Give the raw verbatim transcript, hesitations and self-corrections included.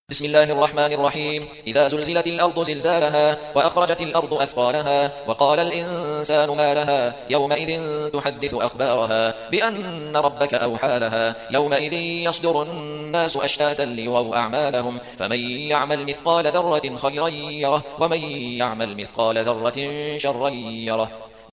بسم الله الرحمن الرحيم. إذا زلزلت الأرض زلزالها وأخرجت الأرض أثقالها وقال الإنسان ما لها يومئذ تحدث أخبارها بأن ربك أوحى لها يومئذ يصدر الناس أشتاتا ليروا أعمالهم فمن يعمل مثقال ذرة خيرا يره ومن يعمل مثقال ذرة شرا يره.